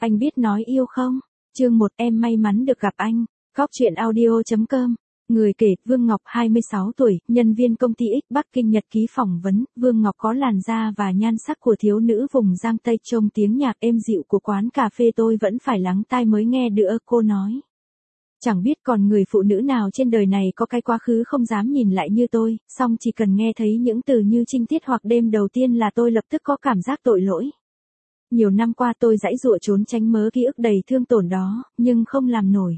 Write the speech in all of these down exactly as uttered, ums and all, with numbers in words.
Anh biết nói yêu không? Chương một em may mắn được gặp anh. Góc truyện audio chấm com. Người kể, Vương Ngọc hai mươi sáu tuổi, nhân viên công ty X Bắc Kinh nhật ký phỏng vấn. Vương Ngọc có làn da và nhan sắc của thiếu nữ vùng Giang Tây, trông tiếng nhạc êm dịu của quán cà phê tôi vẫn phải lắng tai mới nghe được. Cô nói, chẳng biết còn người phụ nữ nào trên đời này có cái quá khứ không dám nhìn lại như tôi, song chỉ cần nghe thấy những từ như trinh tiết hoặc đêm đầu tiên là tôi lập tức có cảm giác tội lỗi. Nhiều năm qua tôi giãy giụa trốn tránh mớ ký ức đầy thương tổn đó, nhưng không làm nổi.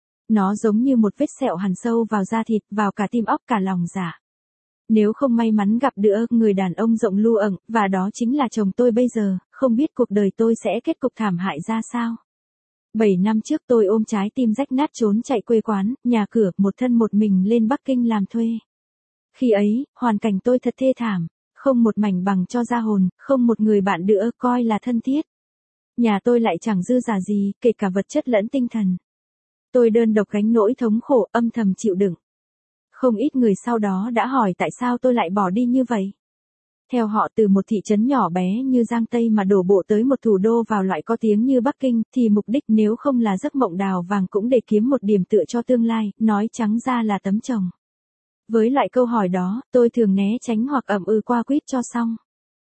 Nó giống như một vết sẹo hằn sâu vào da thịt, vào cả tim óc cả lòng dạ. Nếu không may mắn gặp được người đàn ông rộng lu ẩn, và đó chính là chồng tôi bây giờ, không biết cuộc đời tôi sẽ kết cục thảm hại ra sao. Bảy năm trước tôi ôm trái tim rách nát trốn chạy quê quán, nhà cửa, một thân một mình lên Bắc Kinh làm thuê. Khi ấy, hoàn cảnh tôi thật thê thảm, không một mảnh bằng cho ra hồn, không một người bạn nữa coi là thân thiết. Nhà tôi lại chẳng dư giả gì, kể cả vật chất lẫn tinh thần. Tôi đơn độc gánh nỗi thống khổ, âm thầm chịu đựng. Không ít người sau đó đã hỏi tại sao tôi lại bỏ đi như vậy. Theo họ, từ một thị trấn nhỏ bé như Giang Tây mà đổ bộ tới một thủ đô vào loại có tiếng như Bắc Kinh, thì mục đích nếu không là giấc mộng đào vàng cũng để kiếm một điểm tựa cho tương lai, nói trắng ra là tấm chồng. Với loại câu hỏi đó, tôi thường né tránh hoặc ậm ừ qua quýt cho xong.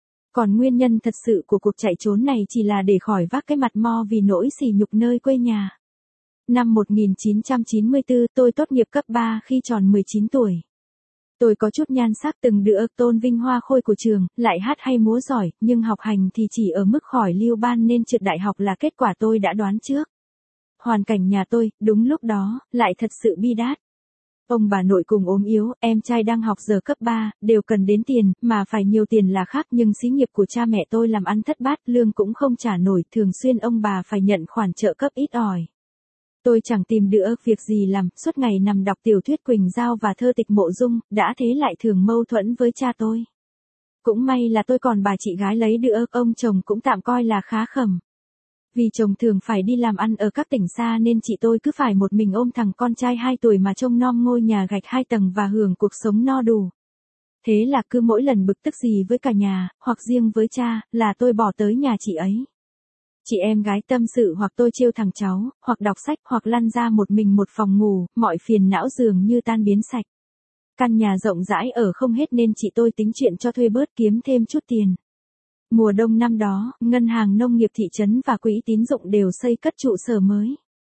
Còn nguyên nhân thật sự của cuộc chạy trốn này chỉ là để khỏi vác cái mặt mo vì nỗi sỉ nhục nơi quê nhà. Năm một nghìn chín trăm chín mươi tư, tôi tốt nghiệp cấp ba khi tròn mười chín tuổi. Tôi có chút nhan sắc, từng được tôn vinh hoa khôi của trường, lại hát hay múa giỏi, nhưng học hành thì chỉ ở mức khỏi lưu ban nên trượt đại học là kết quả tôi đã đoán trước. Hoàn cảnh nhà tôi, đúng lúc đó, lại thật sự bi đát. Ông bà nội cùng ốm yếu, em trai đang học giờ cấp ba, đều cần đến tiền, mà phải nhiều tiền là khác, nhưng xí nghiệp của cha mẹ tôi làm ăn thất bát, lương cũng không trả nổi, thường xuyên ông bà phải nhận khoản trợ cấp ít ỏi. Tôi chẳng tìm được việc gì làm, suốt ngày nằm đọc tiểu thuyết Quỳnh Giao và thơ tịch Mộ Dung, đã thế lại thường mâu thuẫn với cha tôi. Cũng may là tôi còn bà chị gái lấy được, ông chồng cũng tạm coi là khá khẩm. Vì chồng thường phải đi làm ăn ở các tỉnh xa nên chị tôi cứ phải một mình ôm thằng con trai hai tuổi mà trông nom ngôi nhà gạch hai tầng và hưởng cuộc sống no đủ. Thế là cứ mỗi lần bực tức gì với cả nhà, hoặc riêng với cha, là tôi bỏ tới nhà chị ấy. Chị em gái tâm sự hoặc tôi trêu thằng cháu, hoặc đọc sách, hoặc lăn ra một mình một phòng ngủ, mọi phiền não dường như tan biến sạch. Căn nhà rộng rãi ở không hết nên chị tôi tính chuyện cho thuê bớt kiếm thêm chút tiền. Mùa đông năm đó, Ngân hàng Nông nghiệp thị trấn và quỹ tín dụng đều xây cất trụ sở mới.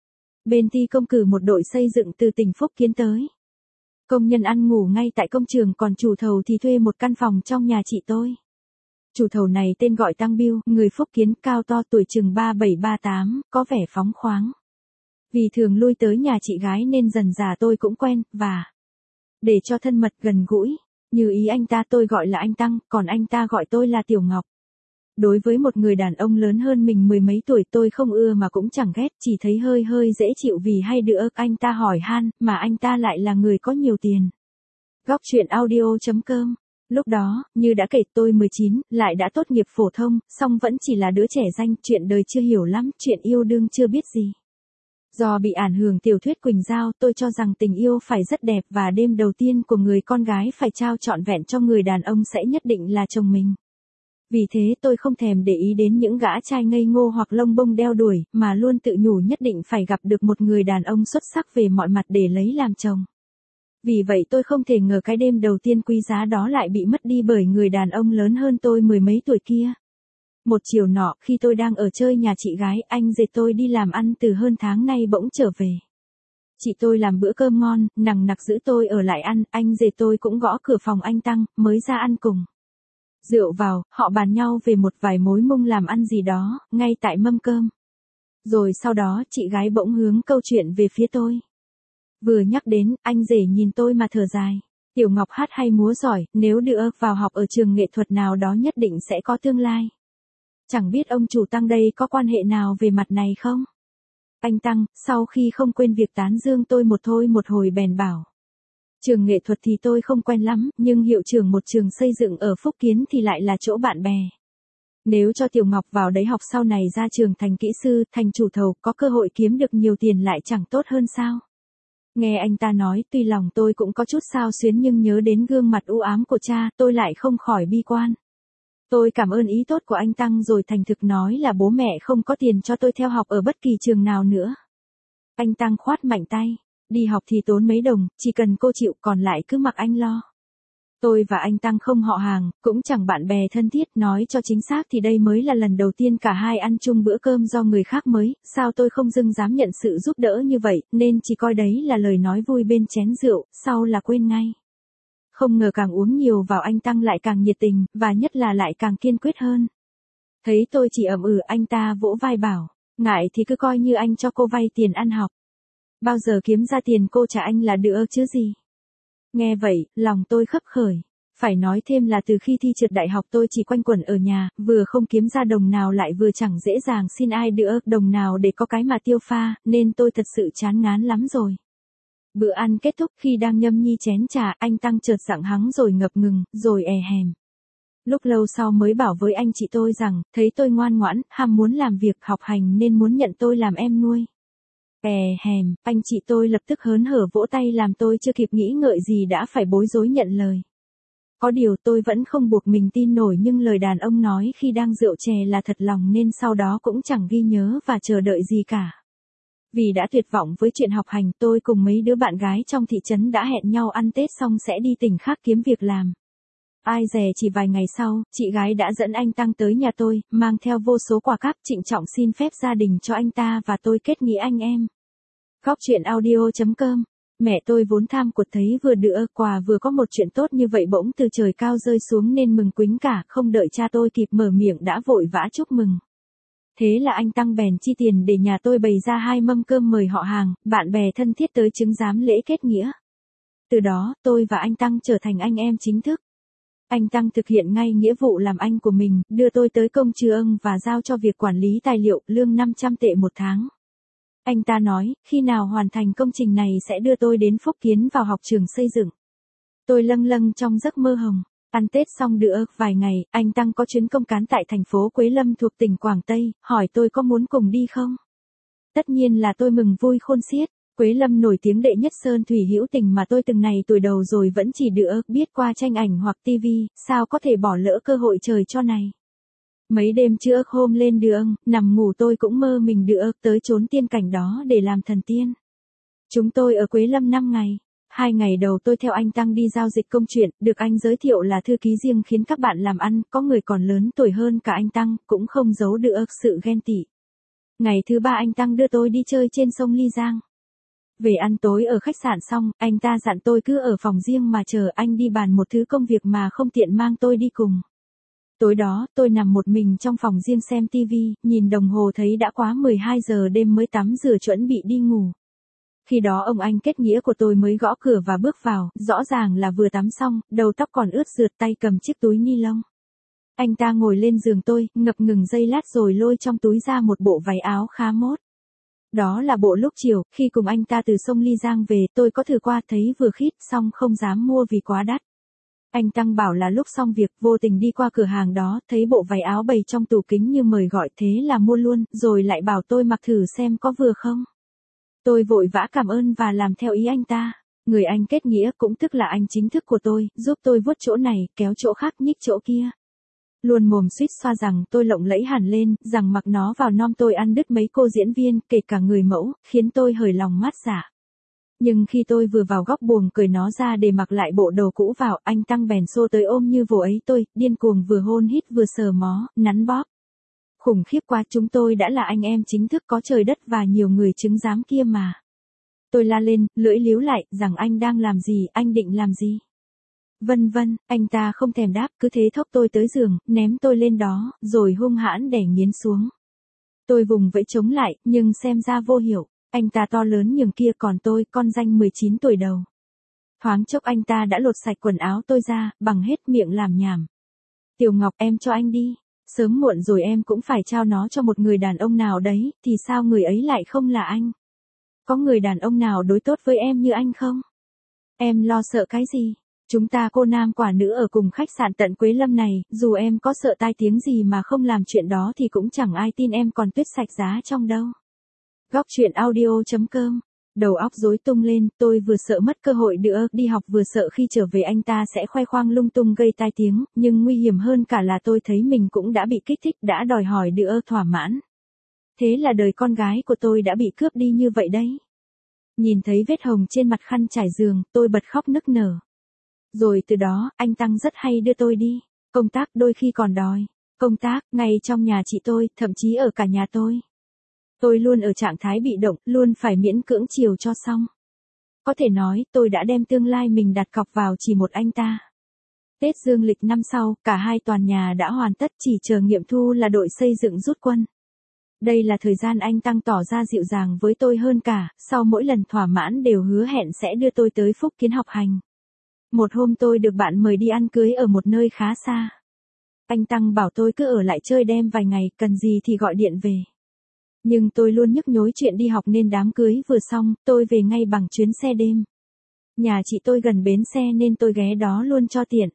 Bên thi công cử một đội xây dựng từ tỉnh Phúc Kiến tới. Công nhân ăn ngủ ngay tại công trường, còn chủ thầu thì thuê một căn phòng trong nhà chị tôi. Chủ thầu này tên gọi Tăng Biêu, người Phúc Kiến, cao to, tuổi chừng ba bảy ba tám, có vẻ phóng khoáng. Vì thường lui tới nhà chị gái nên dần dà tôi cũng quen, và để cho thân mật gần gũi, như ý anh ta tôi gọi là anh Tăng, còn anh ta gọi tôi là Tiểu Ngọc. Đối với một người đàn ông lớn hơn mình mười mấy tuổi, tôi không ưa mà cũng chẳng ghét, chỉ thấy hơi hơi dễ chịu vì hay được anh ta hỏi han, mà anh ta lại là người có nhiều tiền. Góc truyện audio chấm com. Lúc đó, như đã kể, tôi mười chín, lại đã tốt nghiệp phổ thông, song vẫn chỉ là đứa trẻ danh, chuyện đời chưa hiểu lắm, chuyện yêu đương chưa biết gì. Do bị ảnh hưởng tiểu thuyết Quỳnh Giao, tôi cho rằng tình yêu phải rất đẹp và đêm đầu tiên của người con gái phải trao trọn vẹn cho người đàn ông sẽ nhất định là chồng mình. Vì thế tôi không thèm để ý đến những gã trai ngây ngô hoặc lông bông đeo đuổi, mà luôn tự nhủ nhất định phải gặp được một người đàn ông xuất sắc về mọi mặt để lấy làm chồng. Vì vậy tôi không thể ngờ cái đêm đầu tiên quý giá đó lại bị mất đi bởi người đàn ông lớn hơn tôi mười mấy tuổi kia. Một chiều nọ, khi tôi đang ở chơi nhà chị gái, anh rể tôi đi làm ăn từ hơn tháng nay bỗng trở về. Chị tôi làm bữa cơm ngon, nằng nặc giữ tôi ở lại ăn, anh rể tôi cũng gõ cửa phòng anh Tăng, mới ra ăn cùng. Rượu vào, họ bàn nhau về một vài mối mông làm ăn gì đó, ngay tại mâm cơm. Rồi sau đó, chị gái bỗng hướng câu chuyện về phía tôi. Vừa nhắc đến, anh rể nhìn tôi mà thở dài. Tiểu Ngọc hát hay múa giỏi, nếu được vào học ở trường nghệ thuật nào đó nhất định sẽ có tương lai. Chẳng biết ông chủ Tăng đây có quan hệ nào về mặt này không? Anh Tăng, sau khi không quên việc tán dương tôi một thôi một hồi bèn bảo. Trường nghệ thuật thì tôi không quen lắm, nhưng hiệu trưởng một trường xây dựng ở Phúc Kiến thì lại là chỗ bạn bè. Nếu cho Tiểu Ngọc vào đấy học sau này ra trường thành kỹ sư, thành chủ thầu, có cơ hội kiếm được nhiều tiền lại chẳng tốt hơn sao? Nghe anh ta nói, tuy lòng tôi cũng có chút xao xuyến nhưng nhớ đến gương mặt u ám của cha, tôi lại không khỏi bi quan. Tôi cảm ơn ý tốt của anh Tăng rồi thành thực nói là bố mẹ không có tiền cho tôi theo học ở bất kỳ trường nào nữa. Anh Tăng khoát mạnh tay. Đi học thì tốn mấy đồng, chỉ cần cô chịu còn lại cứ mặc anh lo. Tôi và anh Tăng không họ hàng, cũng chẳng bạn bè thân thiết, nói cho chính xác thì đây mới là lần đầu tiên cả hai ăn chung bữa cơm do người khác mới, sao tôi không dưng dám nhận sự giúp đỡ như vậy, nên chỉ coi đấy là lời nói vui bên chén rượu, sau là quên ngay. Không ngờ càng uống nhiều vào anh Tăng lại càng nhiệt tình, và nhất là lại càng kiên quyết hơn. Thấy tôi chỉ ậm ừ, anh ta vỗ vai bảo, ngại thì cứ coi như anh cho cô vay tiền ăn học. Bao giờ kiếm ra tiền cô trả anh là được chứ gì. Nghe vậy, lòng tôi khấp khởi. Phải nói thêm là từ khi thi trượt đại học tôi chỉ quanh quẩn ở nhà, vừa không kiếm ra đồng nào lại vừa chẳng dễ dàng xin ai đỡ đồng nào để có cái mà tiêu pha, nên tôi thật sự chán ngán lắm rồi. Bữa ăn kết thúc, khi đang nhâm nhi chén trà, anh Tăng chợt giọng hắng rồi ngập ngừng, rồi è hèm. Lúc lâu sau mới bảo với anh chị tôi rằng, thấy tôi ngoan ngoãn, ham muốn làm việc học hành nên muốn nhận tôi làm em nuôi. È hèm, anh chị tôi lập tức hớn hở vỗ tay làm tôi chưa kịp nghĩ ngợi gì đã phải bối rối nhận lời. Có điều tôi vẫn không buộc mình tin nổi nhưng lời đàn ông nói khi đang rượu chè là thật lòng nên sau đó cũng chẳng ghi nhớ và chờ đợi gì cả. Vì đã tuyệt vọng với chuyện học hành, tôi cùng mấy đứa bạn gái trong thị trấn đã hẹn nhau ăn Tết xong sẽ đi tỉnh khác kiếm việc làm. Ai dè chỉ vài ngày sau, chị gái đã dẫn anh Tăng tới nhà tôi, mang theo vô số quà cáp, trịnh trọng xin phép gia đình cho anh ta và tôi kết nghĩa anh em. Góc truyện audio chấm com. Mẹ tôi vốn tham cuộc thấy vừa đựa quà vừa có một chuyện tốt như vậy bỗng từ trời cao rơi xuống nên mừng quính cả, không đợi cha tôi kịp mở miệng đã vội vã chúc mừng. Thế là anh Tăng bèn chi tiền để nhà tôi bày ra hai mâm cơm mời họ hàng, bạn bè thân thiết tới chứng giám lễ kết nghĩa. Từ đó, tôi và anh Tăng trở thành anh em chính thức. Anh Tăng thực hiện ngay nghĩa vụ làm anh của mình, đưa tôi tới công trường và giao cho việc quản lý tài liệu, lương năm trăm tệ một tháng. Anh ta nói, khi nào hoàn thành công trình này sẽ đưa tôi đến Phúc Kiến vào học trường xây dựng. Tôi lâng lâng trong giấc mơ hồng. Ăn Tết xong được vài ngày, anh Tăng có chuyến công cán tại thành phố Quế Lâm thuộc tỉnh Quảng Tây, hỏi tôi có muốn cùng đi không? Tất nhiên là tôi mừng vui khôn xiết. Quế Lâm nổi tiếng đệ nhất sơn thủy hữu tình mà tôi từng này tuổi đầu rồi vẫn chỉ được biết qua tranh ảnh hoặc tivi, sao có thể bỏ lỡ cơ hội trời cho này. Mấy đêm trước hôm lên đường, nằm ngủ tôi cũng mơ mình được tới chốn tiên cảnh đó để làm thần tiên. Chúng tôi ở Quế Lâm năm ngày. Hai ngày đầu tôi theo anh Tăng đi giao dịch công chuyện, được anh giới thiệu là thư ký riêng khiến các bạn làm ăn, có người còn lớn tuổi hơn cả anh Tăng, cũng không giấu được sự ghen tị. Ngày thứ ba anh Tăng đưa tôi đi chơi trên sông Ly Giang. Về ăn tối ở khách sạn xong, anh ta dặn tôi cứ ở phòng riêng mà chờ anh đi bàn một thứ công việc mà không tiện mang tôi đi cùng. Tối đó, tôi nằm một mình trong phòng riêng xem tivi, nhìn đồng hồ thấy đã quá mười hai giờ đêm mới tắm rửa chuẩn bị đi ngủ. Khi đó ông anh kết nghĩa của tôi mới gõ cửa và bước vào, rõ ràng là vừa tắm xong, đầu tóc còn ướt rượt, tay cầm chiếc túi ni lông. Anh ta ngồi lên giường tôi, ngập ngừng giây lát rồi lôi trong túi ra một bộ váy áo khá mốt. Đó là bộ lúc chiều, khi cùng anh ta từ sông Ly Giang về, tôi có thử qua thấy vừa khít, xong không dám mua vì quá đắt. Anh Tăng bảo là lúc xong việc, vô tình đi qua cửa hàng đó, thấy bộ váy áo bày trong tủ kính như mời gọi, thế là mua luôn, rồi lại bảo tôi mặc thử xem có vừa không. Tôi vội vã cảm ơn và làm theo ý anh ta. Người anh kết nghĩa cũng tức là anh chính thức của tôi, giúp tôi vuốt chỗ này, kéo chỗ khác, nhích chỗ kia. Luôn mồm suýt xoa rằng tôi lộng lẫy hẳn lên, rằng mặc nó vào nom tôi ăn đứt mấy cô diễn viên, kể cả người mẫu, khiến tôi hởi lòng mát dạ. Nhưng khi tôi vừa vào góc buồng cởi nó ra để mặc lại bộ đồ cũ vào, anh Tăng bèn xô tới ôm như vồ ấy tôi, điên cuồng vừa hôn hít vừa sờ mó, nắn bóp. Khủng khiếp quá, chúng tôi đã là anh em chính thức, có trời đất và nhiều người chứng giám kia mà. Tôi la lên, lưỡi líu lại, rằng anh đang làm gì, anh định làm gì. Vân vân, anh ta không thèm đáp, cứ thế thốc tôi tới giường, ném tôi lên đó, rồi hung hãn đè nghiến xuống. Tôi vùng vẫy chống lại, nhưng xem ra vô hiệu, anh ta to lớn nhường kia còn tôi, con ranh mười chín tuổi đầu. Thoáng chốc anh ta đã lột sạch quần áo tôi ra, bằng hết miệng làm nhảm. Tiểu Ngọc, em cho anh đi. Sớm muộn rồi em cũng phải trao nó cho một người đàn ông nào đấy, thì sao người ấy lại không là anh? Có người đàn ông nào đối tốt với em như anh không? Em lo sợ cái gì? Chúng ta cô nam quả nữ ở cùng khách sạn tận Quế Lâm này, dù em có sợ tai tiếng gì mà không làm chuyện đó thì cũng chẳng ai tin em còn tuyết sạch giá trong đâu. Góc truyện audio chấm com Đầu óc rối tung lên, tôi vừa sợ mất cơ hội nữa đi học vừa sợ khi trở về anh ta sẽ khoe khoang lung tung gây tai tiếng, nhưng nguy hiểm hơn cả là tôi thấy mình cũng đã bị kích thích, đã đòi hỏi nữa thỏa mãn. Thế là đời con gái của tôi đã bị cướp đi như vậy đấy. Nhìn thấy vết hồng trên mặt khăn trải giường, tôi bật khóc nức nở. Rồi từ đó, anh Tăng rất hay đưa tôi đi. Công tác đôi khi còn đòi. Công tác, ngay trong nhà chị tôi, thậm chí ở cả nhà tôi. Tôi luôn ở trạng thái bị động, luôn phải miễn cưỡng chiều cho xong. Có thể nói, tôi đã đem tương lai mình đặt cọc vào chỉ một anh ta. Tết dương lịch năm sau, cả hai tòa nhà đã hoàn tất, chỉ chờ nghiệm thu là đội xây dựng rút quân. Đây là thời gian anh Tăng tỏ ra dịu dàng với tôi hơn cả, sau mỗi lần thỏa mãn đều hứa hẹn sẽ đưa tôi tới Phúc Kiến học hành. Một hôm tôi được bạn mời đi ăn cưới ở một nơi khá xa. Anh Tăng bảo tôi cứ ở lại chơi đêm vài ngày, cần gì thì gọi điện về. Nhưng tôi luôn nhức nhối chuyện đi học nên đám cưới vừa xong, tôi về ngay bằng chuyến xe đêm. Nhà chị tôi gần bến xe nên tôi ghé đó luôn cho tiện.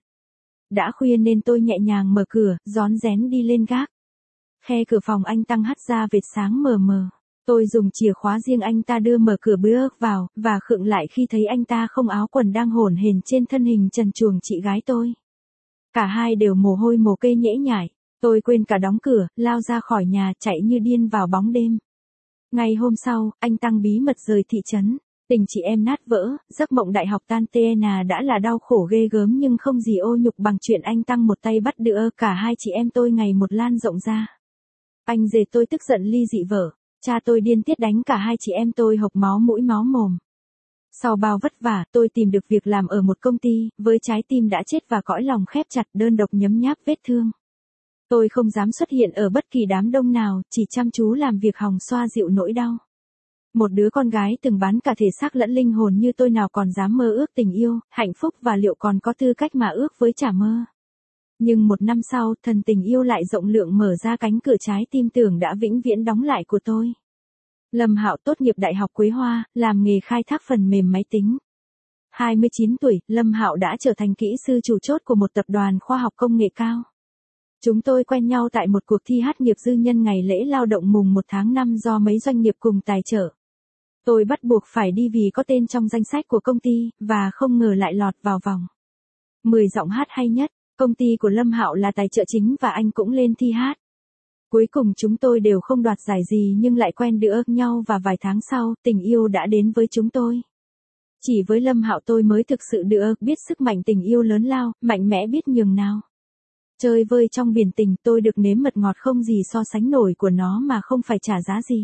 Đã khuya nên tôi nhẹ nhàng mở cửa, rón rén đi lên gác. Khe cửa phòng anh Tăng hắt ra vệt sáng mờ mờ. Tôi dùng chìa khóa riêng anh ta đưa mở cửa bước vào, và khựng lại khi thấy anh ta không áo quần đang hổn hển trên thân hình trần truồng chị gái tôi. Cả hai đều mồ hôi mồ kê nhễ nhại. Tôi quên cả đóng cửa, lao ra khỏi nhà chạy như điên vào bóng đêm. Ngày hôm sau, anh Tăng bí mật rời thị trấn. Tình chị em nát vỡ, giấc mộng đại học tan tena đã là đau khổ ghê gớm nhưng không gì ô nhục bằng chuyện anh Tăng một tay bắt đưa cả hai chị em tôi ngày một lan rộng ra. Anh dề tôi tức giận ly dị vợ. Cha tôi điên tiết đánh cả hai chị em tôi hộc máu mũi máu mồm. Sau bao vất vả, tôi tìm được việc làm ở một công ty, với trái tim đã chết và cõi lòng khép chặt, đơn độc nhấm nháp vết thương. Tôi không dám xuất hiện ở bất kỳ đám đông nào, chỉ chăm chú làm việc hòng xoa dịu nỗi đau. Một đứa con gái từng bán cả thể xác lẫn linh hồn như tôi nào còn dám mơ ước tình yêu, hạnh phúc và liệu còn có tư cách mà ước với trả mơ. Nhưng một năm sau, thần tình yêu lại rộng lượng mở ra cánh cửa trái tim tưởng đã vĩnh viễn đóng lại của tôi. Lâm Hạo tốt nghiệp Đại học Quế Hoa, làm nghề khai thác phần mềm máy tính. hai mươi chín tuổi, Lâm Hạo đã trở thành kỹ sư chủ chốt của một tập đoàn khoa học công nghệ cao. Chúng tôi quen nhau tại một cuộc thi hát nghiệp dư nhân ngày lễ lao động mùng một tháng năm do mấy doanh nghiệp cùng tài trợ. Tôi bắt buộc phải đi vì có tên trong danh sách của công ty, và không ngờ lại lọt vào vòng mười giọng hát hay nhất. Công ty của Lâm Hạo là tài trợ chính và anh cũng lên thi hát. Cuối cùng chúng tôi đều không đoạt giải gì nhưng lại quen được nhau và vài tháng sau, tình yêu đã đến với chúng tôi. Chỉ với Lâm Hạo tôi mới thực sự được biết sức mạnh tình yêu lớn lao, mạnh mẽ biết nhường nào. Chơi vơi trong biển tình, tôi được nếm mật ngọt không gì so sánh nổi của nó mà không phải trả giá gì.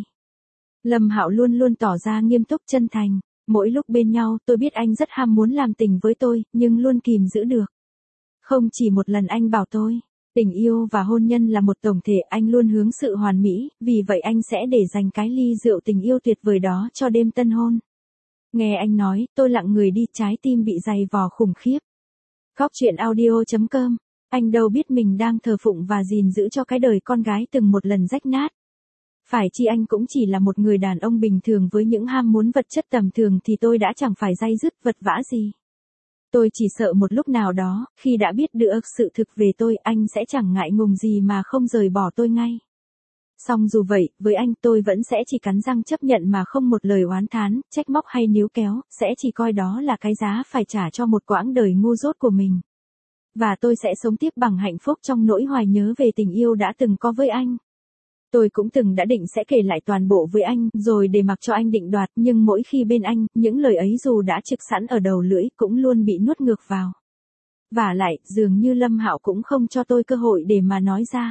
Lâm Hạo luôn luôn tỏ ra nghiêm túc chân thành. Mỗi lúc bên nhau, tôi biết anh rất ham muốn làm tình với tôi, nhưng luôn kìm giữ được. Không chỉ một lần anh bảo tôi, tình yêu và hôn nhân là một tổng thể, anh luôn hướng sự hoàn mỹ, vì vậy anh sẽ để dành cái ly rượu tình yêu tuyệt vời đó cho đêm tân hôn. Nghe anh nói, tôi lặng người đi, trái tim bị dày vò khủng khiếp. Góc truyện audio chấm com. Anh đâu biết mình đang thờ phụng và gìn giữ cho cái đời con gái từng một lần rách nát. Phải chi anh cũng chỉ là một người đàn ông bình thường với những ham muốn vật chất tầm thường thì tôi đã chẳng phải day dứt vật vã gì. Tôi chỉ sợ một lúc nào đó, khi đã biết được sự thực về tôi, anh sẽ chẳng ngại ngùng gì mà không rời bỏ tôi ngay. Song dù vậy, với anh tôi vẫn sẽ chỉ cắn răng chấp nhận mà không một lời oán thán, trách móc hay níu kéo, sẽ chỉ coi đó là cái giá phải trả cho một quãng đời ngu dốt của mình. Và tôi sẽ sống tiếp bằng hạnh phúc trong nỗi hoài nhớ về tình yêu đã từng có với anh. Tôi cũng từng đã định sẽ kể lại toàn bộ với anh, rồi để mặc cho anh định đoạt, nhưng mỗi khi bên anh, những lời ấy dù đã trực sẵn ở đầu lưỡi, cũng luôn bị nuốt ngược vào. Vả lại, dường như Lâm Hạo cũng không cho tôi cơ hội để mà nói ra.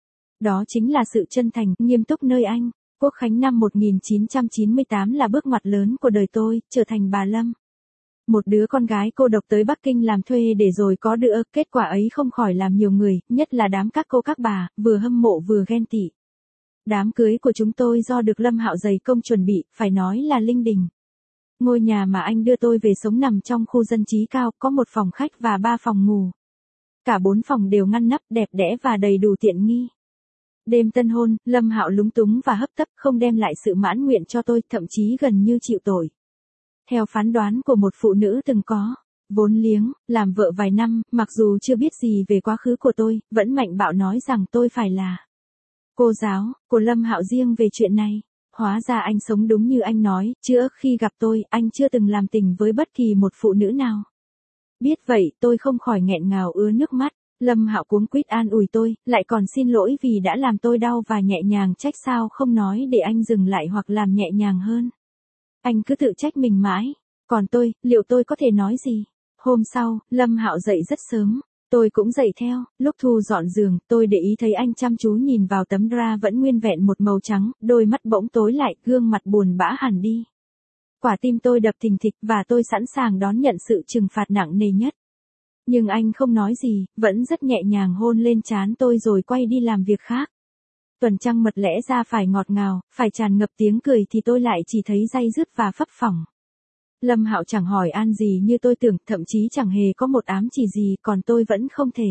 Đó chính là sự chân thành, nghiêm túc nơi anh. Quốc khánh năm một nghìn chín trăm chín mươi tám là bước ngoặt lớn của đời tôi, trở thành bà Lâm. Một đứa con gái cô độc tới Bắc Kinh làm thuê để rồi có được, kết quả ấy không khỏi làm nhiều người, nhất là đám các cô các bà, vừa hâm mộ vừa ghen tị. Đám cưới của chúng tôi do được Lâm Hạo dày công chuẩn bị, phải nói là linh đình. Ngôi nhà mà anh đưa tôi về sống nằm trong khu dân trí cao, có một phòng khách và ba phòng ngủ. Cả bốn phòng đều ngăn nắp, đẹp đẽ và đầy đủ tiện nghi. Đêm tân hôn, Lâm Hạo lúng túng và hấp tấp, không đem lại sự mãn nguyện cho tôi, thậm chí gần như chịu tội. Theo phán đoán của một phụ nữ từng có vốn liếng, làm vợ vài năm, mặc dù chưa biết gì về quá khứ của tôi, vẫn mạnh bạo nói rằng tôi phải là cô giáo của Lâm Hạo riêng về chuyện này. hóa ra anh sống đúng như anh nói, trước khi gặp tôi, anh chưa từng làm tình với bất kỳ một phụ nữ nào. Biết vậy, tôi không khỏi nghẹn ngào ứa nước mắt. Lâm Hạo cuống quýt an ủi tôi, lại còn xin lỗi vì đã làm tôi đau và nhẹ nhàng trách sao không nói để anh dừng lại hoặc làm nhẹ nhàng hơn. Anh cứ tự trách mình mãi. Còn tôi, liệu tôi có thể nói gì? Hôm sau, Lâm Hạo dậy rất sớm. Tôi cũng dậy theo, lúc thu dọn giường, tôi để ý thấy anh chăm chú nhìn vào tấm drap vẫn nguyên vẹn một màu trắng, đôi mắt bỗng tối lại, gương mặt buồn bã hẳn đi. Quả tim tôi đập thình thịch và tôi sẵn sàng đón nhận sự trừng phạt nặng nề nhất. Nhưng anh không nói gì, vẫn rất nhẹ nhàng hôn lên trán tôi rồi quay đi làm việc khác. Tuần trăng mật lẽ ra phải ngọt ngào, phải tràn ngập tiếng cười thì tôi lại chỉ thấy day dứt và phấp phỏng. Lâm Hạo chẳng hỏi an gì như tôi tưởng, thậm chí chẳng hề có một ám chỉ gì, còn tôi vẫn không thể.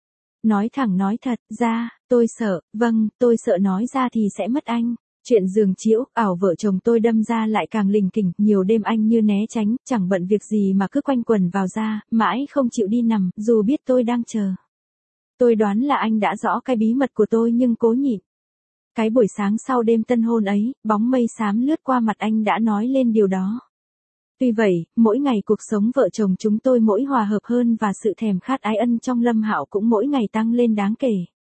Nói thẳng nói thật ra, tôi sợ, vâng, tôi sợ nói ra thì sẽ mất anh. Chuyện giường chiếu, ảo vợ chồng tôi đâm ra lại càng lình kình, nhiều đêm anh như né tránh, chẳng bận việc gì mà cứ quanh quẩn vào ra, mãi không chịu đi nằm, dù biết tôi đang chờ. Tôi đoán là anh đã rõ cái bí mật của tôi nhưng cố nhịn. Cái buổi sáng sau đêm tân hôn ấy, bóng mây xám lướt qua mặt anh đã nói lên điều đó. Tuy vậy, mỗi ngày cuộc sống vợ chồng chúng tôi mỗi hòa hợp hơn và sự thèm khát ái ân trong Lâm Hạo cũng mỗi ngày tăng lên đáng kể.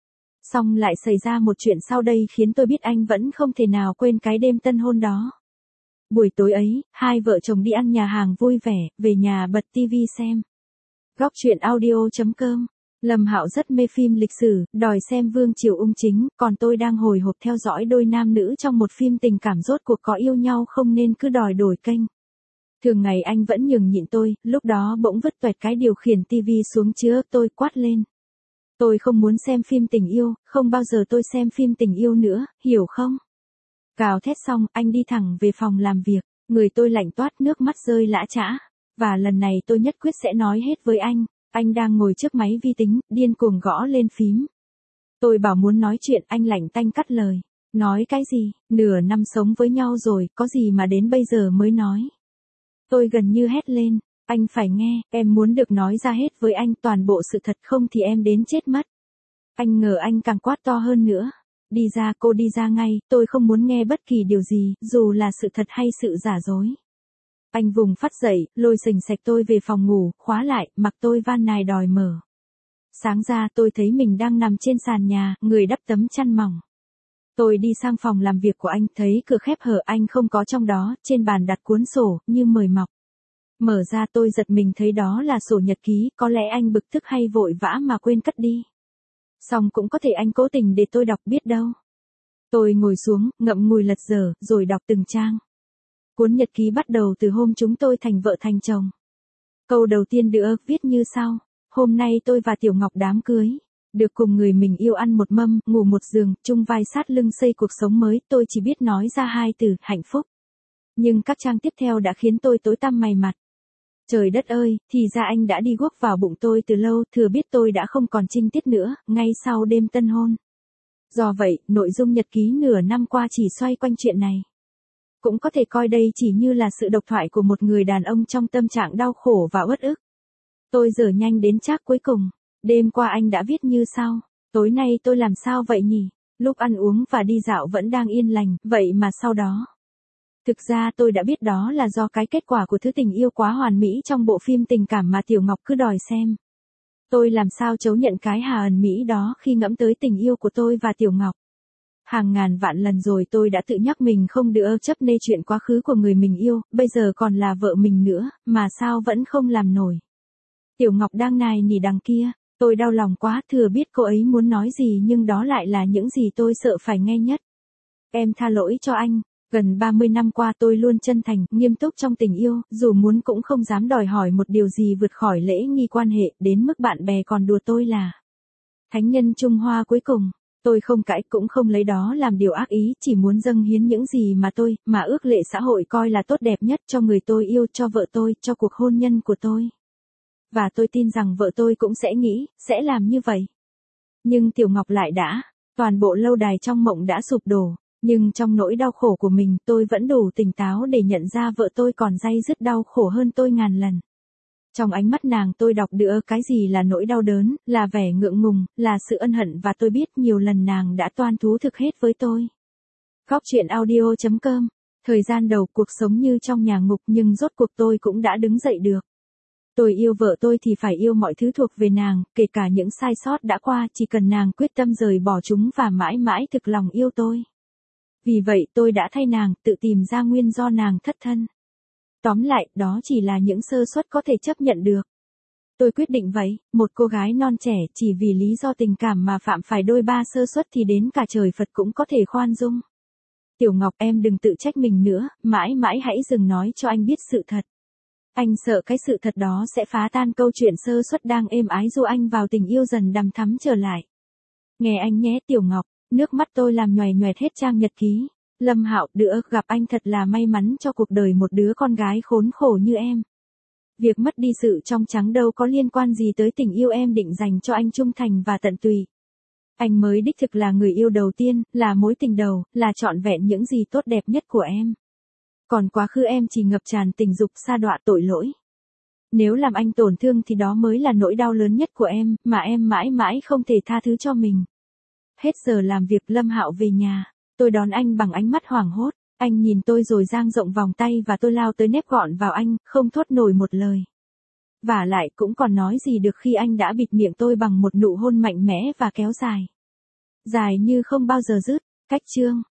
Xong lại xảy ra một chuyện sau đây khiến tôi biết anh vẫn không thể nào quên cái đêm tân hôn đó. Buổi tối ấy, hai vợ chồng đi ăn nhà hàng vui vẻ, về nhà bật tivi xem. Góc truyện audio chấm com. Lâm Hạo rất mê phim lịch sử, đòi xem Vương Triều Ung Chính, còn tôi đang hồi hộp theo dõi đôi nam nữ trong một phim tình cảm rốt cuộc có yêu nhau không nên cứ đòi đổi kênh. Thường ngày anh vẫn nhường nhịn tôi, lúc đó bỗng vứt toẹt cái điều khiển tivi xuống chứa, tôi quát lên. Tôi không muốn xem phim tình yêu, không bao giờ tôi xem phim tình yêu nữa, hiểu không? Gào thét xong, anh đi thẳng về phòng làm việc, người tôi lạnh toát nước mắt rơi lã chã. Và lần này tôi nhất quyết sẽ nói hết với anh, anh đang ngồi trước máy vi tính, điên cuồng gõ lên phím. Tôi bảo muốn nói chuyện, anh lạnh tanh cắt lời. Nói cái gì, nửa năm sống với nhau rồi, có gì mà đến bây giờ mới nói. Tôi gần như hét lên, anh phải nghe, em muốn được nói ra hết với anh toàn bộ sự thật không thì em đến chết mất. Anh ngờ anh càng quát to hơn nữa. Đi ra, cô đi ra ngay, tôi không muốn nghe bất kỳ điều gì, dù là sự thật hay sự giả dối. Anh vùng phát dậy, lôi sành sạch tôi về phòng ngủ, khóa lại, mặc tôi van nài đòi mở. Sáng ra tôi thấy mình đang nằm trên sàn nhà, người đắp tấm chăn mỏng. Tôi đi sang phòng làm việc của anh, thấy cửa khép hở, anh không có trong đó, trên bàn đặt cuốn sổ, như mời mọc. Mở ra tôi giật mình thấy đó là sổ nhật ký, có lẽ anh bực tức hay vội vã mà quên cất đi. Xong cũng có thể anh cố tình để tôi đọc biết đâu. Tôi ngồi xuống, ngậm ngùi lật dở, rồi đọc từng trang. Cuốn nhật ký bắt đầu từ hôm chúng tôi thành vợ thành chồng. Câu đầu tiên được viết như sau. Hôm nay tôi và Tiểu Ngọc đám cưới. Được cùng người mình yêu ăn một mâm, ngủ một giường, chung vai sát lưng xây cuộc sống mới, tôi chỉ biết nói ra hai từ, hạnh phúc. Nhưng các trang tiếp theo đã khiến tôi tối tăm mày mặt. Trời đất ơi, thì ra anh đã đi guốc vào bụng tôi từ lâu, thừa biết tôi đã không còn trinh tiết nữa, ngay sau đêm tân hôn. Do vậy, nội dung nhật ký nửa năm qua chỉ xoay quanh chuyện này. Cũng có thể coi đây chỉ như là sự độc thoại của một người đàn ông trong tâm trạng đau khổ và uất ức. Tôi dở nhanh đến trác cuối cùng. Đêm qua anh đã viết như sau. Tối nay tôi làm sao vậy nhỉ? Lúc ăn uống và đi dạo vẫn đang yên lành, vậy mà sau đó. Thực ra tôi đã biết đó là do cái kết quả của thứ tình yêu quá hoàn mỹ trong bộ phim tình cảm mà Tiểu Ngọc cứ đòi xem. Tôi làm sao chấu nhận cái hà ẩn mỹ đó khi ngẫm tới tình yêu của tôi và Tiểu Ngọc. Hàng ngàn vạn lần rồi tôi đã tự nhắc mình không được chấp nê chuyện quá khứ của người mình yêu, bây giờ còn là vợ mình nữa, mà sao vẫn không làm nổi. Tiểu Ngọc đang nài nỉ đằng kia, tôi đau lòng quá, thừa biết cô ấy muốn nói gì nhưng đó lại là những gì tôi sợ phải nghe nhất. Em tha lỗi cho anh, gần ba mươi năm qua tôi luôn chân thành, nghiêm túc trong tình yêu, dù muốn cũng không dám đòi hỏi một điều gì vượt khỏi lễ nghi quan hệ, đến mức bạn bè còn đùa tôi là thánh nhân Trung Hoa cuối cùng. Tôi không cãi cũng không lấy đó làm điều ác ý, chỉ muốn dâng hiến những gì mà tôi, mà ước lệ xã hội coi là tốt đẹp nhất cho người tôi yêu, cho vợ tôi, cho cuộc hôn nhân của tôi. Và tôi tin rằng vợ tôi cũng sẽ nghĩ, sẽ làm như vậy. Nhưng Tiểu Ngọc lại đã, toàn bộ lâu đài trong mộng đã sụp đổ, nhưng trong nỗi đau khổ của mình tôi vẫn đủ tỉnh táo để nhận ra vợ tôi còn day dứt đau khổ hơn tôi ngàn lần. Trong ánh mắt nàng tôi đọc được cái gì là nỗi đau đớn, là vẻ ngượng ngùng, là sự ân hận và tôi biết nhiều lần nàng đã toan thú thực hết với tôi. Cóc truyện audio chấm com. Thời gian đầu cuộc sống như trong nhà ngục nhưng rốt cuộc tôi cũng đã đứng dậy được. Tôi yêu vợ tôi thì phải yêu mọi thứ thuộc về nàng, kể cả những sai sót đã qua, chỉ cần nàng quyết tâm rời bỏ chúng và mãi mãi thực lòng yêu tôi. Vì vậy tôi đã thay nàng tự tìm ra nguyên do nàng thất thân. Tóm lại, đó chỉ là những sơ suất có thể chấp nhận được. Tôi quyết định vậy, một cô gái non trẻ chỉ vì lý do tình cảm mà phạm phải đôi ba sơ suất thì đến cả trời Phật cũng có thể khoan dung. Tiểu Ngọc, em đừng tự trách mình nữa, mãi mãi hãy dừng nói cho anh biết sự thật. Anh sợ cái sự thật đó sẽ phá tan câu chuyện sơ suất đang êm ái dụ anh vào tình yêu dần đằm thắm trở lại. Nghe anh nhé Tiểu Ngọc, nước mắt tôi làm nhoè nhoẹt hết trang nhật ký. Lâm Hạo, đứa gặp anh thật là may mắn cho cuộc đời một đứa con gái khốn khổ như em. Việc mất đi sự trong trắng đâu có liên quan gì tới tình yêu em định dành cho anh trung thành và tận tụy. Anh mới đích thực là người yêu đầu tiên, là mối tình đầu, là trọn vẹn những gì tốt đẹp nhất của em. Còn quá khứ em chỉ ngập tràn tình dục sa đọa tội lỗi. Nếu làm anh tổn thương thì đó mới là nỗi đau lớn nhất của em, mà em mãi mãi không thể tha thứ cho mình. Hết giờ làm việc, Lâm Hạo về nhà. Tôi đón anh bằng ánh mắt hoảng hốt. Anh nhìn tôi rồi dang rộng vòng tay và tôi lao tới nép gọn vào anh, không thốt nổi một lời. Vả lại cũng còn nói gì được khi anh đã bịt miệng tôi bằng một nụ hôn mạnh mẽ và kéo dài. Dài như không bao giờ dứt. Cách chương.